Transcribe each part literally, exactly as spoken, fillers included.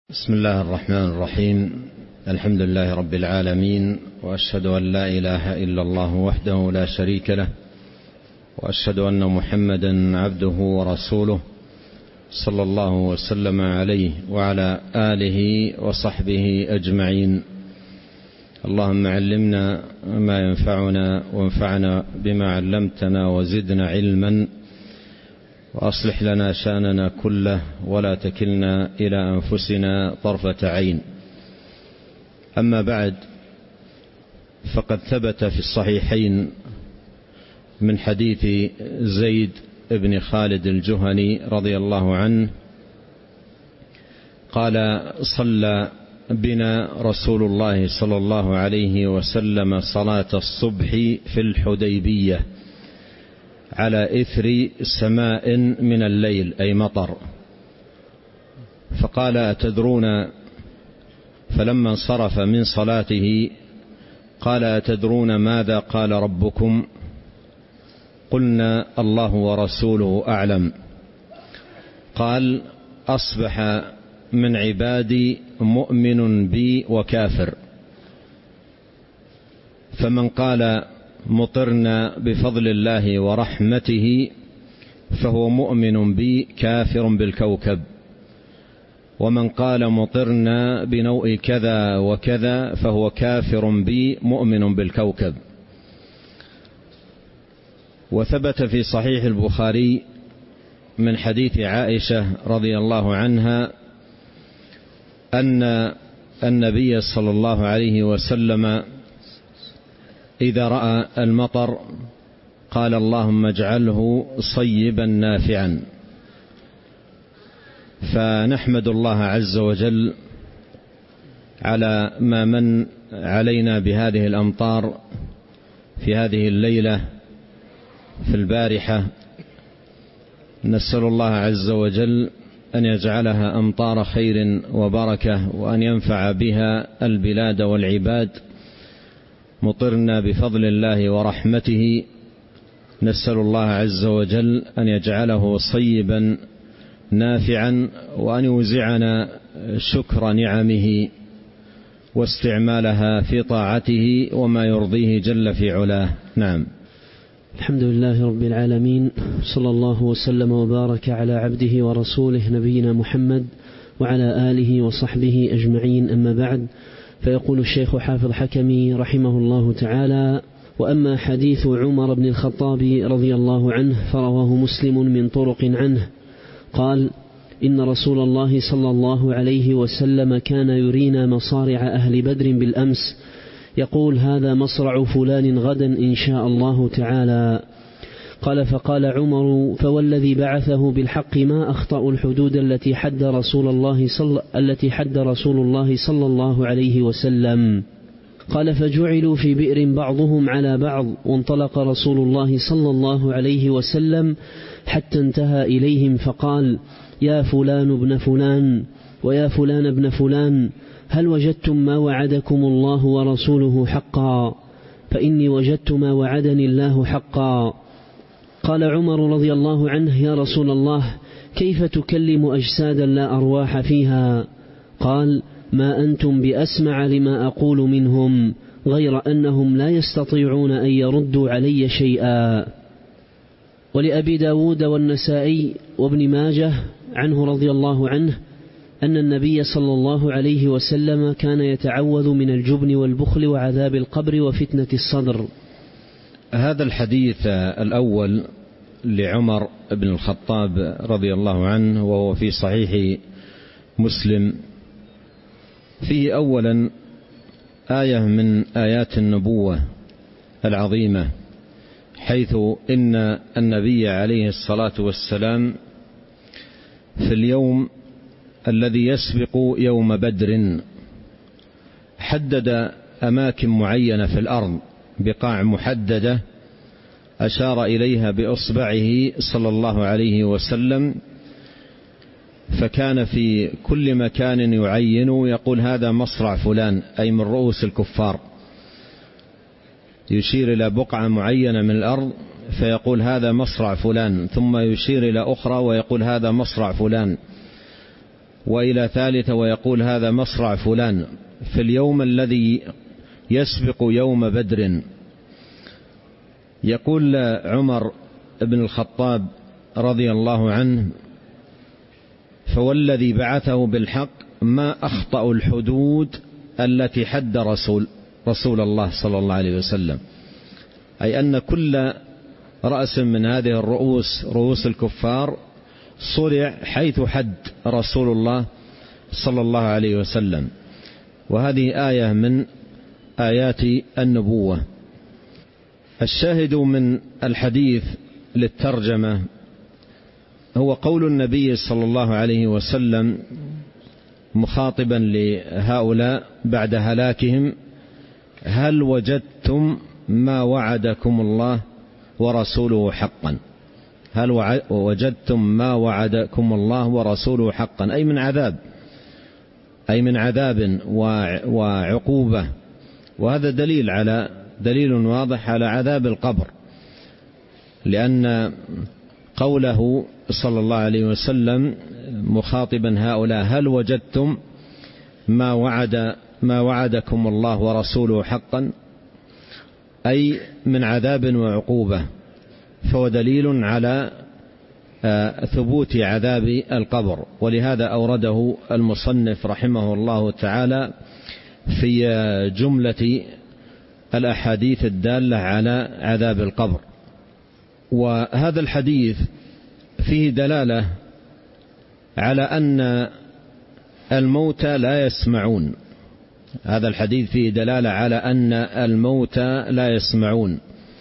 بسم الله الرحمن الرحيم. الحمد لله رب العالمين، وأشهد أن لا إله إلا الله وحده لا شريك له، وأشهد أن محمدا عبده ورسوله صلى الله وسلم عليه وعلى آله وصحبه أجمعين. اللهم علمنا ما ينفعنا وانفعنا بما علمتنا وزدنا علما، وأصلح لنا شأننا كله ولا تكلنا إلى أنفسنا طرفة عين. أما بعد، فقد ثبت في الصحيحين من حديث زيد بن خالد الجهني رضي الله عنه قال: صلى بنا رسول الله صلى الله عليه وسلم صلاة الصبح في الحديبية على إثر سماء من الليل، أي مطر. فقال: أتدرون، فلما انصرف من صلاته قال: أتدرون ماذا قال ربكم؟ قلنا: الله ورسوله أعلم. قال: أصبح من عبادي مؤمن بي وكافر، فمن قال مطرنا بفضل الله ورحمته فهو مؤمن بي كافر بالكوكب، ومن قال مطرنا بنوء كذا وكذا فهو كافر بي مؤمن بالكوكب. وثبت في صحيح البخاري من حديث عائشة رضي الله عنها أن النبي صلى الله عليه وسلم إذا رأى المطر قال: اللهم اجعله صيبا نافعا. فنحمد الله عز وجل على ما من علينا بهذه الأمطار في هذه الليلة في البارحة. نسأل الله عز وجل أن يجعلها أمطار خير وبركة، وأن ينفع بها البلاد والعباد. مطرنا بفضل الله ورحمته، نسأل الله عز وجل أن يجعله صيبا نافعا، وأن يوزعنا شكر نعمه واستعمالها في طاعته وما يرضيه جل في علاه. نعم. الحمد لله رب العالمين، صلى الله وسلم وبارك على عبده ورسوله نبينا محمد وعلى آله وصحبه أجمعين. أما بعد، فيقول الشيخ حافظ حكمي رحمه الله تعالى: وأما حديث عمر بن الخطاب رضي الله عنه فرواه مسلم من طرق عنه قال: إن رسول الله صلى الله عليه وسلم كان يرينا مصارع أهل بدر بالأمس، يقول: هذا مصرع فلان غدا إن شاء الله تعالى. قال: فقال عمر: فوالذي بعثه بالحق ما أخطأ الحدود التي حد رسول الله صلى التي حد رسول الله صلى الله عليه وسلم. قال: فجعلوا في بئر بعضهم على بعض، وانطلق رسول الله صلى الله عليه وسلم حتى انتهى إليهم فقال: يا فلان ابن فلان ويا فلان ابن فلان، هل وجدتم ما وعدكم الله ورسوله حقا؟ فإني وجدت ما وعدني الله حقا. قال عمر رضي الله عنه: يا رسول الله، كيف تكلم أجسادا لا أرواح فيها؟ قال: ما أنتم بأسمع لما أقول منهم، غير أنهم لا يستطيعون أن يردوا علي شيئا. ولأبي داود والنسائي وابن ماجه عنه رضي الله عنه أن النبي صلى الله عليه وسلم كان يتعوذ من الجبن والبخل وعذاب القبر وفتنة الصدر. هذا الحديث الأول لعمر بن الخطاب رضي الله عنه وهو في صحيح مسلم فيه أولا آية من آيات النبوة العظيمة، حيث إن النبي عليه الصلاة والسلام في اليوم الذي يسبق يوم بدر حدد أماكن معينة في الأرض، بقاع محددة أشار إليها بإصبعه صلى الله عليه وسلم، فكان في كل مكان يعين يقول: هذا مصرع فلان، أي من رؤوس الكفار. يشير إلى بقعة معينة من الأرض فيقول: هذا مصرع فلان، ثم يشير إلى أخرى ويقول: هذا مصرع فلان. وإلى ثالثة ويقول هذا مصرع فلان في اليوم الذي يسبق يوم بدر. يقول عمر بن الخطاب رضي الله عنه: فوالذي بعثه بالحق ما أخطأ الحدود التي حد رسول رسول الله صلى الله عليه وسلم، أي أن كل رأس من هذه الرؤوس رؤوس الكفار صرع حيث حد رسول الله صلى الله عليه وسلم. وهذه آية من آيات النبوة. الشاهد من الحديث للترجمة هو قول النبي صلى الله عليه وسلم مخاطبا لهؤلاء بعد هلاكهم: هل وجدتم ما وعدكم الله ورسوله حقا؟ هل وجدتم ما وعدكم الله ورسوله حقا، أي من عذاب، أي من عذاب وعقوبة. وهذا دليل على دليل واضح على عذاب القبر، لأن قوله صلى الله عليه وسلم مخاطبا هؤلاء: هل وجدتم ما وعد ما وعدكم الله ورسوله حقا، أي من عذاب وعقوبة، فهو دليل على ثبوت عذاب القبر. ولهذا أورده المصنف رحمه الله تعالى في جملة الأحاديث الدالة على عذاب القبر. وهذا الحديث فيه دلالة على أن الموتى لا يسمعون. هذا الحديث فيه دلالة على أن الموتى لا يسمعون،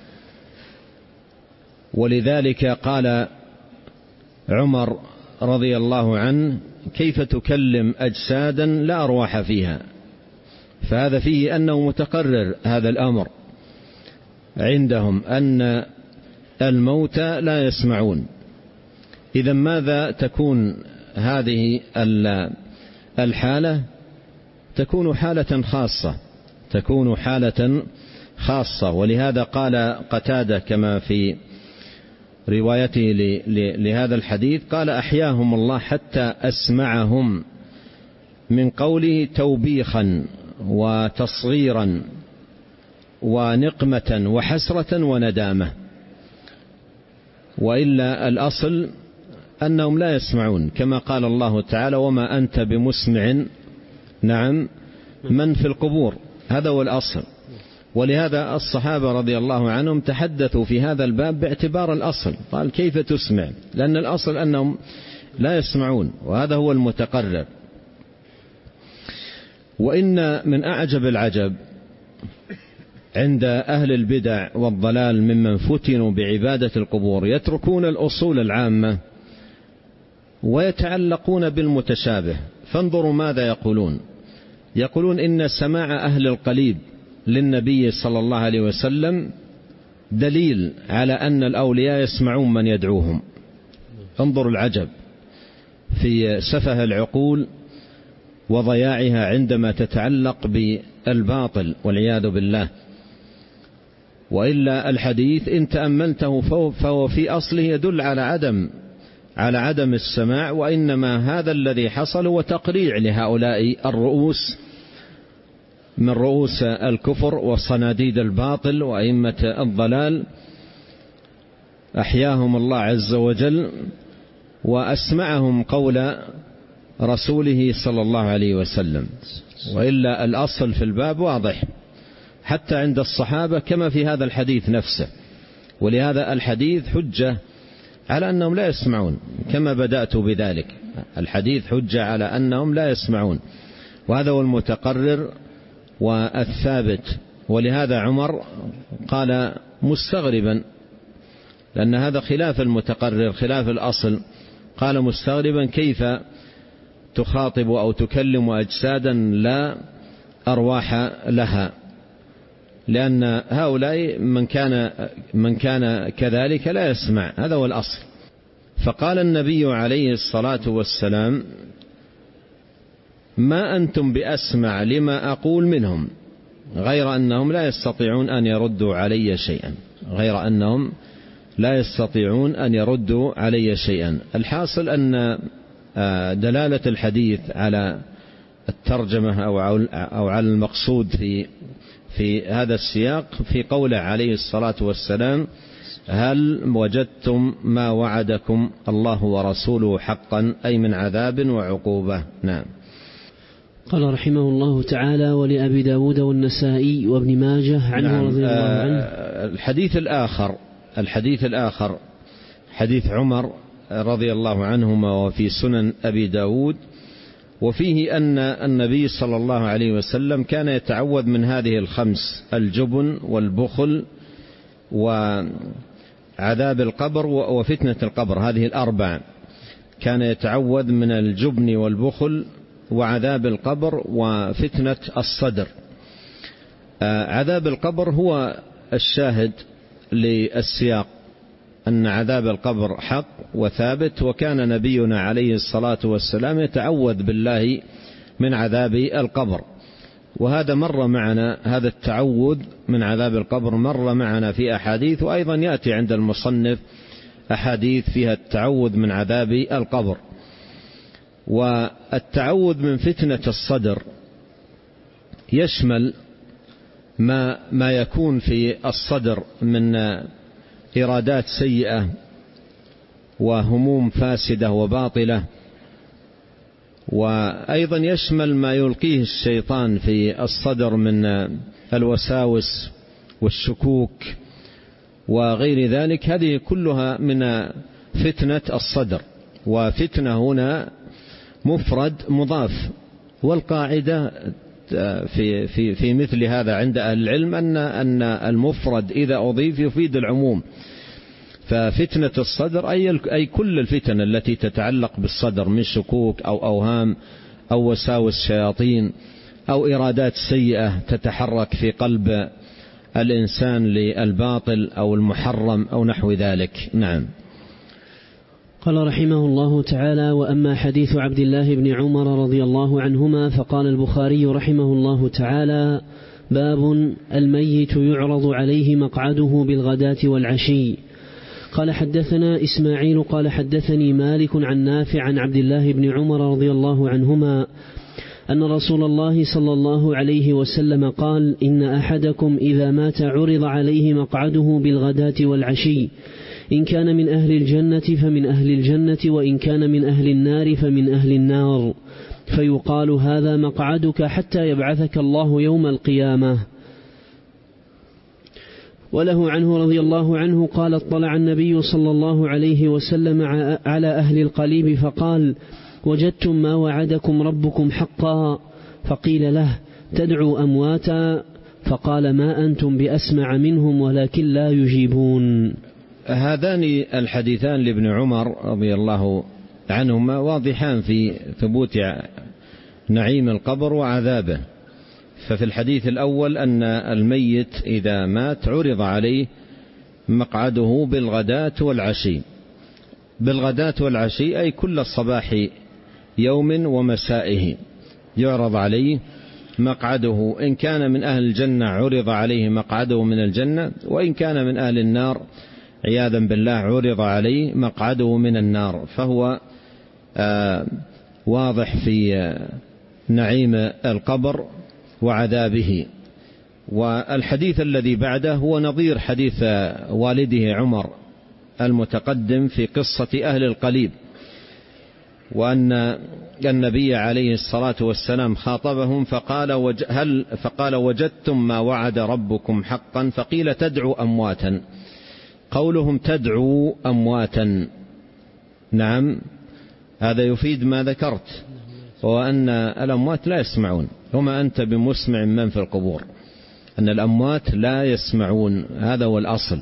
ولذلك قال عمر رضي الله عنه: كيف تكلم أجسادا لا أرواح فيها؟ فهذا فيه أنه متقرر هذا الأمر عندهم، أن الموتى لا يسمعون. إذا ماذا تكون هذه الحالة؟ تكون حالة خاصة، تكون حالة خاصة. ولهذا قال قتادة كما في روايته لهذا الحديث، قال: أحياهم الله حتى أسمعهم من قوله توبيخا وتصغيرا ونقمة وحسرة وندامة، وإلا الأصل أنهم لا يسمعون، كما قال الله تعالى: وما أنت بمسمع نعم من في القبور. هذا هو الأصل. ولهذا الصحابة رضي الله عنهم تحدثوا في هذا الباب باعتبار الأصل، قال: كيف تسمع؟ لأن الأصل أنهم لا يسمعون، وهذا هو المتقرر. وإن من أعجب العجب عند أهل البدع والضلال ممن فتنوا بعبادة القبور يتركون الأصول العامة ويتعلقون بالمتشابه. فانظروا ماذا يقولون. يقولون إن سماع أهل القليب للنبي صلى الله عليه وسلم دليل على أن الأولياء يسمعون من يدعوهم. انظروا العجب في سفه العقول وضياعها عندما تتعلق بالباطل والعياذ بالله. وإلا الحديث إن تأملته فهو في أصله يدل على عدم على عدم السماع، وإنما هذا الذي حصل هو تقريع لهؤلاء الرؤوس من رؤوس الكفر وصناديد الباطل وأئمة الضلال، أحياهم الله عز وجل وأسمعهم قول رسوله صلى الله عليه وسلم. وإلا الأصل في الباب واضح حتى عند الصحابة كما في هذا الحديث نفسه. ولهذا الحديث حجة على أنهم لا يسمعون، كما بدأت بذلك. الحديث حجة على أنهم لا يسمعون، وهذا هو المتقرر والثابت. ولهذا عمر قال مستغربا، لأن هذا خلاف المتقرر خلاف الأصل، قال مستغربا: كيف تخاطب أو تكلم أجسادا لا أرواح لها؟ لأن هؤلاء من كان من كان كذلك لا يسمع، هذا هو الأصل. فقال النبي عليه الصلاة والسلام: ما أنتم بأسمع لما أقول منهم، غير أنهم لا يستطيعون أن يردوا علي شيئا، غير أنهم لا يستطيعون أن يردوا علي شيئا. الحاصل أن دلالة الحديث على الترجمة أو على المقصود في في هذا السياق في قوله عليه الصلاة والسلام: هل وجدتم ما وعدكم الله ورسوله حقا، أي من عذاب وعقوبة. نعم. قال رحمه الله تعالى: ولأبي داود والنسائي وابن ماجه عنه نعم. رضي الله عنه. الحديث الآخر الحديث الآخر حديث عمر رضي الله عنهما وفي سنن أبي داود، وفيه أن النبي صلى الله عليه وسلم كان يتعوذ من هذه الخمس: الجبن والبخل وعذاب القبر وفتنة القبر. هذه الأربع كان يتعوذ من الجبن والبخل وعذاب القبر وفتنة الصدر. عذاب القبر هو الشاهد للسياق، أن عذاب القبر حق وثابت، وكان نبينا عليه الصلاة والسلام يتعوذ بالله من عذاب القبر. وهذا مر معنا، هذا التعوذ من عذاب القبر مر معنا في أحاديث، وأيضا يأتي عند المصنف أحاديث فيها التعوذ من عذاب القبر. والتعوذ من فتنة الصدر يشمل ما ما يكون في الصدر من إرادات سيئة وهموم فاسدة وباطلة، وأيضا يشمل ما يلقيه الشيطان في الصدر من الوساوس والشكوك وغير ذلك. هذه كلها من فتنة الصدر. وفتنة هنا مفرد مضاف، والقاعدة في في في مثل هذا عند أهل العلم أن أن المفرد إذا أضيف يفيد العموم. ففتنة الصدر أي أي كل الفتن التي تتعلق بالصدر من شكوك أو أوهام أو وساوس شياطين أو إرادات سيئة تتحرك في قلب الإنسان للباطل أو المحرم أو نحو ذلك. نعم. قال رحمه الله تعالى: وأما حديث عبد الله بن عمر رضي الله عنهما فقال البخاري رحمه الله تعالى: باب الميت يعرض عليه مقعده بالغداة والعشي. قال حدثنا إسماعيل قال حدثني مالك عن نافع عن عبد الله بن عمر رضي الله عنهما أن رسول الله صلى الله عليه وسلم قال: إن أحدكم إذا مات عرض عليه مقعده بالغداة والعشي، إن كان من أهل الجنة فمن أهل الجنة، وإن كان من أهل النار فمن أهل النار، فيقال: هذا مقعدك حتى يبعثك الله يوم القيامة. وله عنه رضي الله عنه قال: اطلع النبي صلى الله عليه وسلم على أهل القليب فقال: وجدتم ما وعدكم ربكم حقا؟ فقيل له: تدعو أمواتا. فقال: ما أنتم بأسمع منهم ولكن لا يجيبون. هذان الحديثان لابن عمر رضي الله عنهما واضحان في ثبوت نعيم القبر وعذابه. ففي الحديث الأول أن الميت إذا مات عرض عليه مقعده بالغداة والعشي. بالغداة والعشي أي كل صباح يوم ومسائه يعرض عليه مقعده. إن كان من أهل الجنة عرض عليه مقعده من الجنة، وإن كان من أهل النار عياذا بالله عرض عليه مقعده من النار. فهو آه واضح في آه نعيم القبر وعذابه. والحديث الذي بعده هو نظير حديث والده عمر المتقدم في قصة أهل القليب، وأن النبي عليه الصلاة والسلام خاطبهم فقال: وج هل فقال: وجدتم ما وعد ربكم حقا؟ فقيل: تدعو أمواتا. قولهم تدعو أمواتا، نعم، هذا يفيد ما ذكرت، وأن الأموات لا يسمعون. وما أنت بمسمع من في القبور، أن الأموات لا يسمعون، هذا هو الأصل.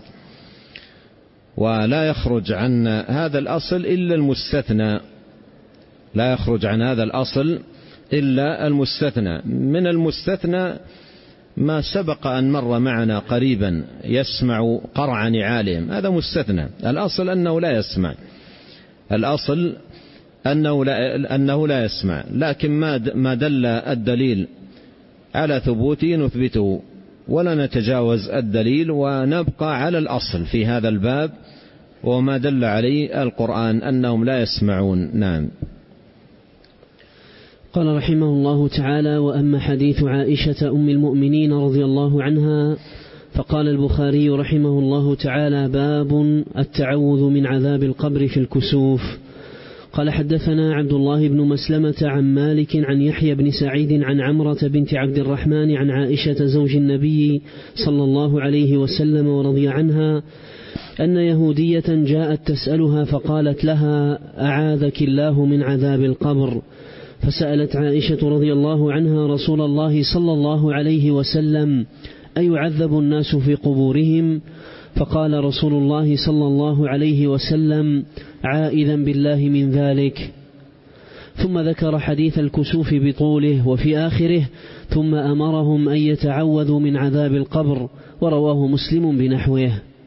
ولا يخرج عن هذا الأصل إلا المستثنى، لا يخرج عن هذا الأصل إلا المستثنى. من المستثنى ما سبق أن مر معنا قريبا: يسمع قرع نعالهم، هذا مستثنى. الأصل أنه لا يسمع، الأصل أنه لا, أنه لا يسمع، لكن ما دل الدليل على ثبوته نثبته ولا نتجاوز الدليل، ونبقى على الأصل في هذا الباب وما دل عليه القرآن أنهم لا يسمعون. نعم. قال رحمه الله تعالى: وأما حديث عائشة أم المؤمنين رضي الله عنها، فقال البخاري رحمه الله تعالى: باب التعوذ من عذاب القبر في الكسوف. قال: حدثنا عبد الله بن مسلمة عن مالك عن يحيى بن سعيد عن عمرة بنت عبد الرحمن عن عائشة زوج النبي صلى الله عليه وسلم ورضي عنها أن يهودية جاءت تسألها فقالت لها: أعاذك الله من عذاب القبر. فسألت عائشة رضي الله عنها رسول الله صلى الله عليه وسلم: أيعذب الناس في قبورهم؟ فقال رسول الله صلى الله عليه وسلم: عائذا بالله من ذلك. ثم ذكر حديث الكسوف بطوله، وفي آخره: ثم أمرهم أن يتعوذوا من عذاب القبر، ورواه مسلم بنحوه.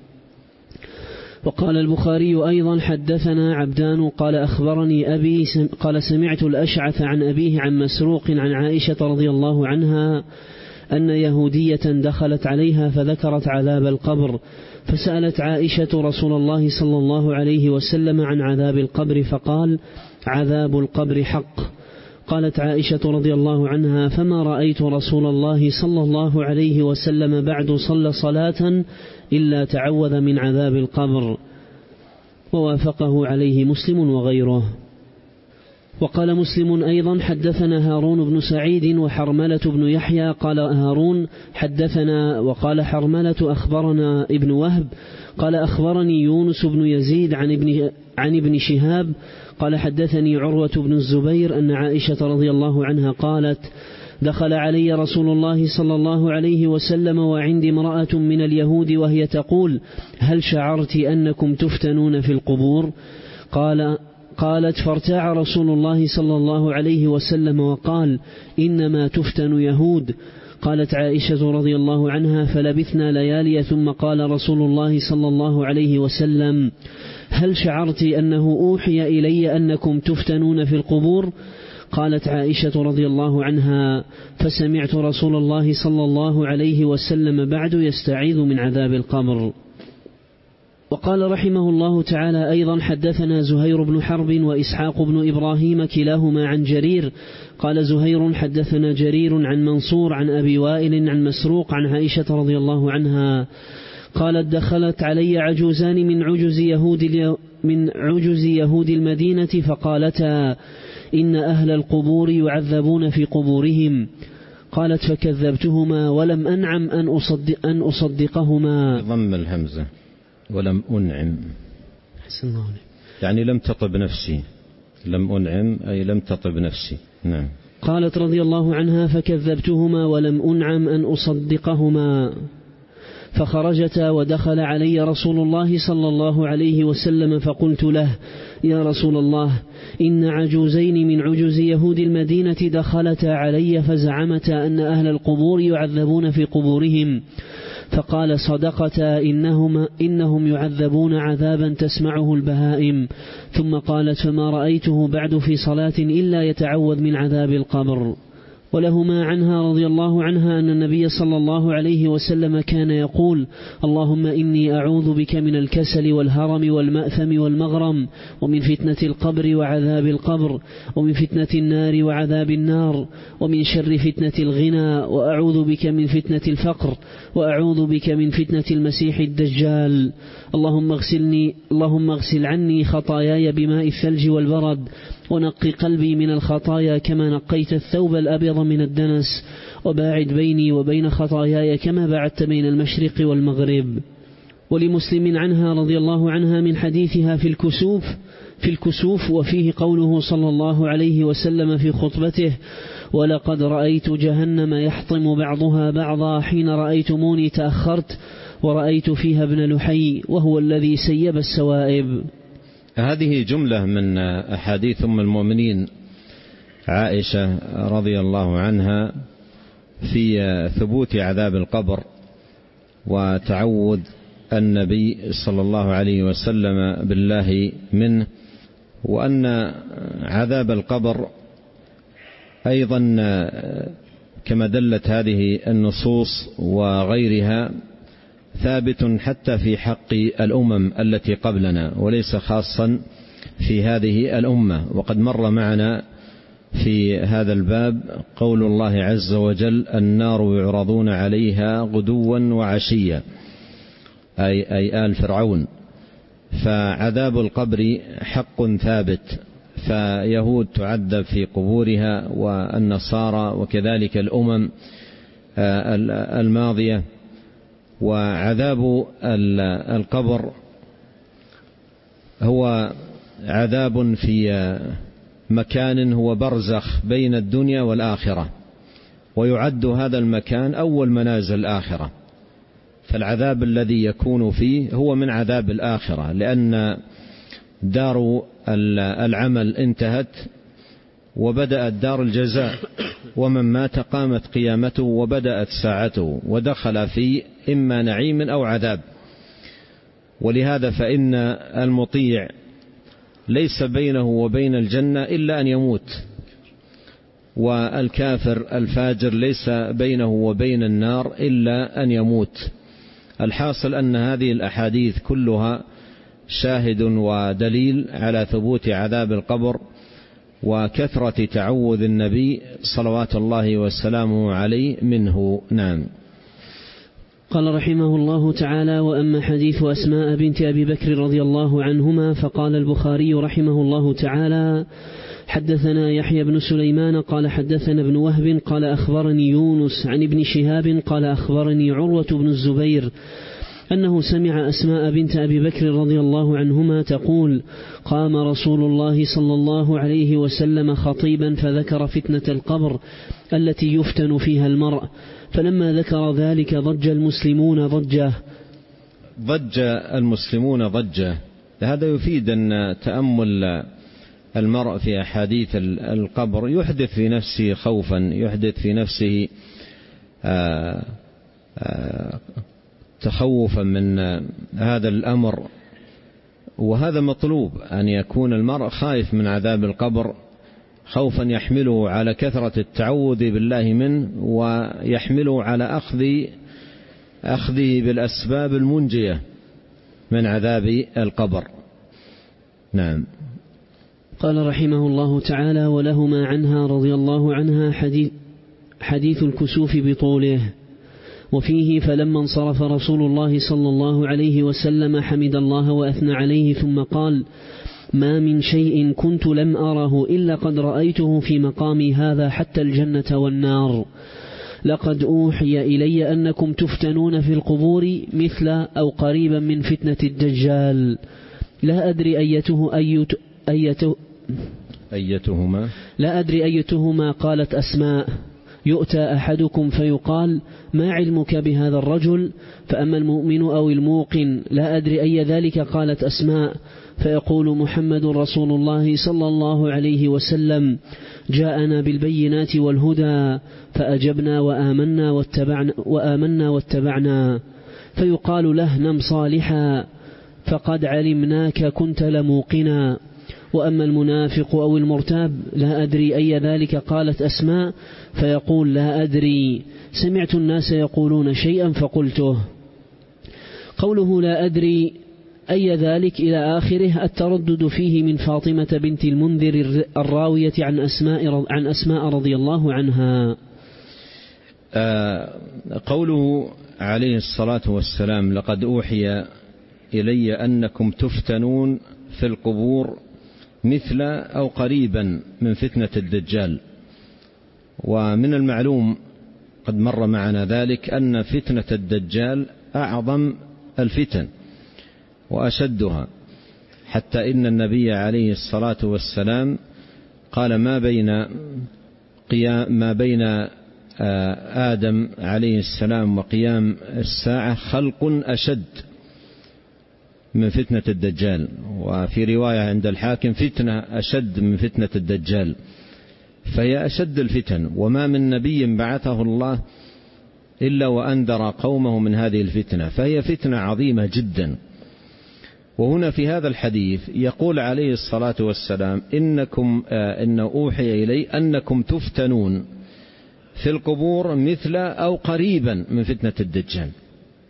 وقال البخاري أيضا: حدثنا عبدان قال أخبرني أبي قال سمعت الأشعث عن أبيه عن مسروق عن عائشة رضي الله عنها أن يهودية دخلت عليها فذكرت عذاب القبر، فسألت عائشة رسول الله صلى الله عليه وسلم عن عذاب القبر فقال: عذاب القبر حق. قالت عائشة رضي الله عنها: فما رأيت رسول الله صلى الله عليه وسلم بعد صلى صلاة إلا تعوذ من عذاب القبر. ووافقه عليه مسلم وغيره. وقال مسلم أيضا: حدثنا هارون بن سعيد وحرملة بن يحيى. قال هارون: حدثنا، وقال حرملة: أخبرنا ابن وهب قال أخبرني يونس بن يزيد عن ابن, عن ابن شهاب قال حدثني عروة بن الزبير أن عائشة رضي الله عنها قالت: دخل علي رسول الله صلى الله عليه وسلم وعندي امرأة من اليهود وهي تقول: هل شعرت أنكم تفتنون في القبور؟ قال قالت: فارتاع رسول الله صلى الله عليه وسلم وقال: إنما تفتن يهود. قالت عائشة رضي الله عنها: فلبثنا ليالي ثم قال رسول الله صلى الله عليه وسلم: هل شعرت أنه أوحي إلي أنكم تفتنون في القبور؟ قالت عائشة رضي الله عنها: فسمعت رسول الله صلى الله عليه وسلم بعد يستعيذ من عذاب القبر. وقال رحمه الله تعالى أيضا: حدثنا زهير بن حرب وإسحاق بن إبراهيم كلاهما عن جرير. قال زهير: حدثنا جرير عن منصور عن أبي وائل عن مسروق عن عائشة رضي الله عنها قالت: دخلت علي عجوزان من عجز يهود, من عجز يهود المدينة فقالتا: إن أهل القبور يعذبون في قبورهم. قالت: فكذبتهما ولم أنعم أن, أصدق أن أصدقهما. ضم الهمزة ولم أنعم، حسن الله، يعني لم تطب نفسي. لم أنعم أي لم تطب نفسي. نعم. قالت رضي الله عنها: فكذبتهما ولم أنعم أن أصدقهما. فخرجتا ودخل علي رسول الله صلى الله عليه وسلم فقلت له: يا رسول الله، إن عجوزين من عجوز يهود المدينة دخلتا علي فزعمتا أن أهل القبور يعذبون في قبورهم. فقال: صدقتا، إنهم, إنهم يعذبون عذابا تسمعه البهائم. ثم قالت: فما رأيته بعد في صلاة إلا يتعوذ من عذاب القبر. ولهما عنها رضي الله عنها أن النبي صلى الله عليه وسلم كان يقول: اللهم إني أعوذ بك من الكسل والهرم والمأثم والمغرم، ومن فتنة القبر وعذاب القبر، ومن فتنة النار وعذاب النار، ومن شر فتنة الغنى، وأعوذ بك من فتنة الفقر، وأعوذ بك من فتنة المسيح الدجال. اللهم اغسلني اللهم اغسل عني خطاياي بماء الثلج والبرد، ونقي قلبي من الخطايا كما نقيت الثوب الأبيض من الدنس، وباعد بيني وبين خطاياي كما بعدت بين المشرق والمغرب. ولمسلم عنها رضي الله عنها من حديثها في الكسوف في الكسوف وفيه قوله صلى الله عليه وسلم في خطبته: ولقد رأيت جهنم يحطم بعضها بعضا حين رأيتموني تأخرت ورأيت فيها ابن لحي وهو الذي سيب السوائب. هذه جملة من أحاديث أم المؤمنين عائشة رضي الله عنها في ثبوت عذاب القبر وتعوذ النبي صلى الله عليه وسلم بالله منه، وأن عذاب القبر أيضا كما دلت هذه النصوص وغيرها ثابت حتى في حق الأمم التي قبلنا وليس خاصا في هذه الأمة. وقد مر معنا في هذا الباب قول الله عز وجل: النار يعرضون عليها غدوا وعشيا، أي, أي آل فرعون. فعذاب القبر حق ثابت، فيهود تعذب في قبورها، والنصارى وكذلك الأمم الماضية. وعذاب القبر هو عذاب في مكان هو برزخ بين الدنيا والآخرة، ويعد هذا المكان أول منازل الآخرة. فالعذاب الذي يكون فيه هو من عذاب الآخرة، لأن دار العمل انتهت وبدأت دار الجزاء، ومن مات قامت قيامته وبدأت ساعته، ودخل في إما نعيم أو عذاب. ولهذا فإن المطيع ليس بينه وبين الجنة إلا أن يموت، والكافر الفاجر ليس بينه وبين النار إلا أن يموت. الحاصل أن هذه الأحاديث كلها شاهد ودليل على ثبوت عذاب القبر وكثرة تعوذ النبي صلوات الله وسلامه عليه منه. نعم. قال رحمه الله تعالى: وأما حديث أسماء بنت أبي بكر رضي الله عنهما، فقال البخاري رحمه الله تعالى: حدثنا يحيى بن سليمان قال حدثنا ابن وهب قال أخبرني يونس عن ابن شهاب قال أخبرني عروة بن الزبير أنه سمع أسماء بنت أبي بكر رضي الله عنهما تقول: قام رسول الله صلى الله عليه وسلم خطيبا فذكر فتنة القبر التي يفتن فيها المرء، فلما ذكر ذلك ضج المسلمون ضجة. ضج المسلمون ضجة، هذا يفيد أن تأمل المرء في أحاديث القبر يحدث في نفسه خوفا، يحدث في نفسه آآ آآ تخوفا من هذا الأمر، وهذا مطلوب، أن يكون المرء خائف من عذاب القبر خوفا يحمله على كثرة التعوذ بالله منه، ويحمله على أخذ أخذه بالأسباب المنجية من عذاب القبر. نعم. قال رحمه الله تعالى: ولهما عنها رضي الله عنها حديث, حديث الكسوف بطوله، وفيه: فلما انصرف رسول الله صلى الله عليه وسلم حمد الله وأثنى عليه، ثم قال: ما من شيء كنت لم أره إلا قد رأيته في مقامي هذا حتى الجنة والنار. لقد أوحي إلي أنكم تفتنون في القبور مثل أو قريبا من فتنة الدجال. لا أدري أيته أيت أيته أيتهما لا أدري أيتهما قالت أسماء: يؤتى أحدكم فيقال: ما علمك بهذا الرجل؟ فأما المؤمن أو الموقن لا أدري أي ذلك قالت أسماء، فيقول: محمد رسول الله صلى الله عليه وسلم جاءنا بالبينات والهدى، فأجبنا وآمنا واتبعنا, وآمنا واتبعنا. فيقال له: نم صالحا فقد علمناك كنت لموقنا. وأما المنافق أو المرتاب لا أدري أي ذلك قالت أسماء، فيقول: لا أدري، سمعت الناس يقولون شيئا فقلته. قوله لا أدري أي ذلك إلى آخره التردد فيه من فاطمة بنت المنذر الراوية عن أسماء, عن أسماء رضي الله عنها. آه قوله عليه الصلاة والسلام: لقد أوحي إلي أنكم تفتنون في القبور مثل أو قريبا من فتنة الدجال. ومن المعلوم قد مر معنا ذلك أن فتنة الدجال أعظم الفتن وأشدها، حتى إن النبي عليه الصلاة والسلام قال: ما بين قيام ما بين آدم عليه السلام وقيام الساعة خلق أشد من فتنة الدجال. وفي رواية عند الحاكم: فتنة أشد من فتنة الدجال. فهي أشد الفتن، وما من نبي بعثه الله إلا وأنذر قومه من هذه الفتنة، فهي فتنة عظيمة جدا. وهنا في هذا الحديث يقول عليه الصلاة والسلام: إنكم آه إن أوحي إلي أنكم تفتنون في القبور مثل أو قريبا من فتنة الدجال.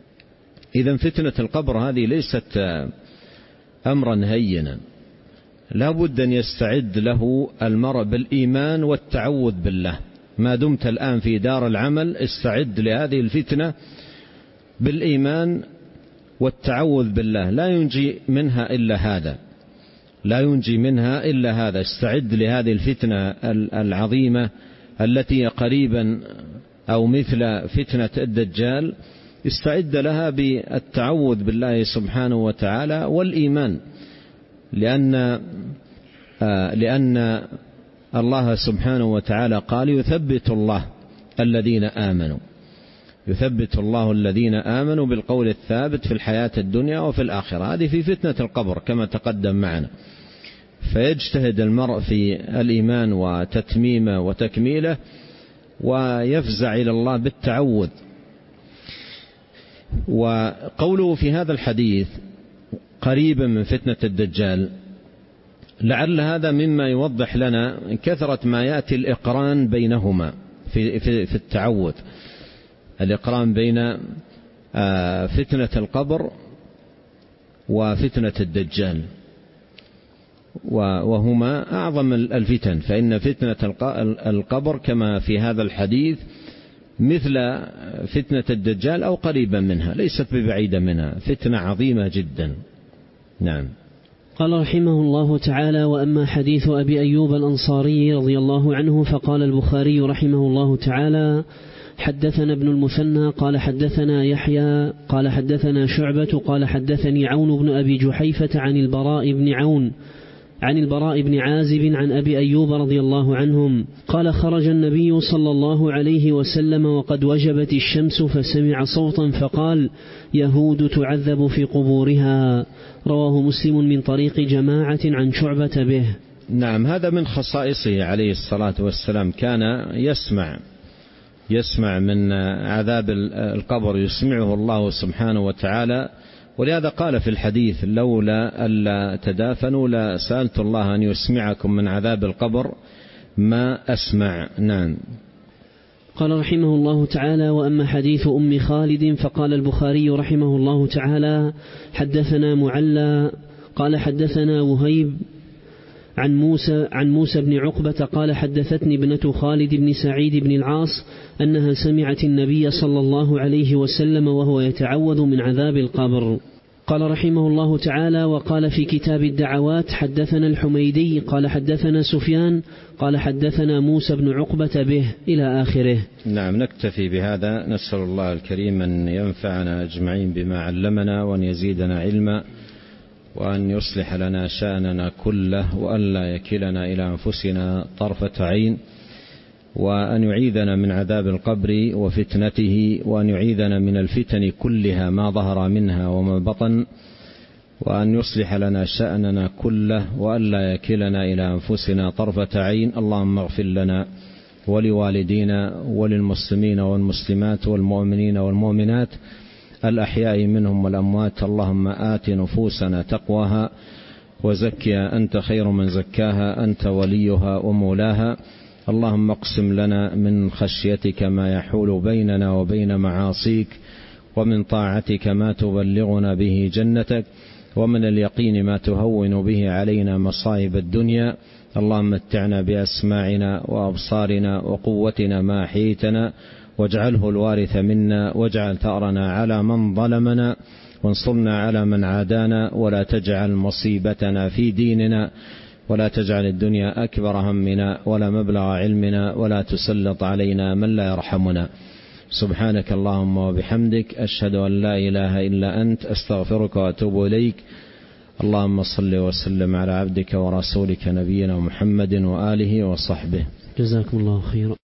إذن فتنة القبر هذه ليست أمرا هينا، لا بد أن يستعد له المرء بالإيمان والتعوذ بالله. ما دمت الآن في دار العمل استعد لهذه الفتنة بالإيمان والتعوذ بالله، لا ينجي منها إلا هذا، لا ينجي منها إلا هذا. استعد لهذه الفتنة العظيمة التي قريبا أو مثل فتنة الدجال، استعد لها بالتعوذ بالله سبحانه وتعالى والإيمان، لأن آه لأن الله سبحانه وتعالى قال يثبت الله الذين آمنوا، يثبت الله الذين آمنوا بالقول الثابت في الحياة الدنيا وفي الآخرة. هذه في فتنة القبر كما تقدم معنا. فيجتهد المرء في الإيمان وتتميمه وتكميله، ويفزع إلى الله بالتعوذ. وقوله في هذا الحديث قريبا من فتنة الدجال، لعل هذا مما يوضح لنا كثرة ما يأتي الإقران بينهما في, في, في التعوذ، الإقران بين فتنة القبر وفتنة الدجال، وهما أعظم الفتن. فإن فتنة القبر كما في هذا الحديث مثل فتنة الدجال أو قريبا منها، ليست ببعيدة منها، فتنة عظيمة جدا. نعم. قال رحمه الله تعالى: وأما حديث أبي أيوب الأنصاري رضي الله عنه فقال البخاري رحمه الله تعالى: حدثنا ابن المثنى قال حدثنا يحيى قال حدثنا شعبة قال حدثني عون بن أبي جحيفة عن البراء بن عون عن البراء بن عازب عن أبي أيوب رضي الله عنهم قال: خرج النبي صلى الله عليه وسلم وقد وجبت الشمس فسمع صوتا فقال: يهود تعذب في قبورها. رواه مسلم من طريق جماعة عن شعبة به. نعم، هذا من خصائصه عليه الصلاة والسلام، كان يسمع يسمع من عذاب القبر، يسمعه الله سبحانه وتعالى. ولهذا قال في الحديث: لولا ألا تدافنوا لسألت الله أن يسمعكم من عذاب القبر ما أسمع. نعم. قال رحمه الله تعالى: وأما حديث أم خالد فقال البخاري رحمه الله تعالى: حدثنا معلى قال حدثنا وهيب عن موسى عن موسى بن عقبة قال حدثتني ابنة خالد بن سعيد بن العاص أنها سمعت النبي صلى الله عليه وسلم وهو يتعوذ من عذاب القبر. قال رحمه الله تعالى: وقال في كتاب الدعوات: حدثنا الحميدي قال حدثنا سفيان قال حدثنا موسى بن عقبة به إلى آخره. نعم، نكتفي بهذا. نسأل الله الكريم أن ينفعنا أجمعين بما علمنا، وأن يزيدنا علما، وأن يصلح لنا شأننا كله، وأن لا يكلنا إلى أنفسنا طرفة عين، وأن يعيذنا من عذاب القبر وفتنته، وأن يعيذنا من الفتن كلها ما ظهر منها وما بطن، وأن يصلح لنا شأننا كله، وأن لا يكلنا إلى أنفسنا طرفة عين. اللهم اغفر لنا ولوالدينا وللمسلمين والمسلمات والمؤمنين والمؤمنات الأحياء منهم والأموات. اللهم آت نفوسنا تقواها وزكها أنت خير من زكاها، أنت وليها ومولاها. اللهم اقسم لنا من خشيتك ما يحول بيننا وبين معاصيك، ومن طاعتك ما تبلغنا به جنتك، ومن اليقين ما تهون به علينا مصائب الدنيا. اللهم متعنا بأسماعنا وأبصارنا وقوتنا ما أحييتنا، واجعله الوارث منا، واجعل ثأرنا على من ظلمنا، وانصرنا على من عادانا، ولا تجعل مصيبتنا في ديننا، ولا تجعل الدنيا أكبر همنا ولا مبلغ علمنا، ولا تسلط علينا من لا يرحمنا. سبحانك اللهم وبحمدك، أشهد أن لا إله إلا أنت، أستغفرك وأتوب إليك. اللهم صل وسلم على عبدك ورسولك نبينا محمد وآله وصحبه. جزاكم الله خيرا.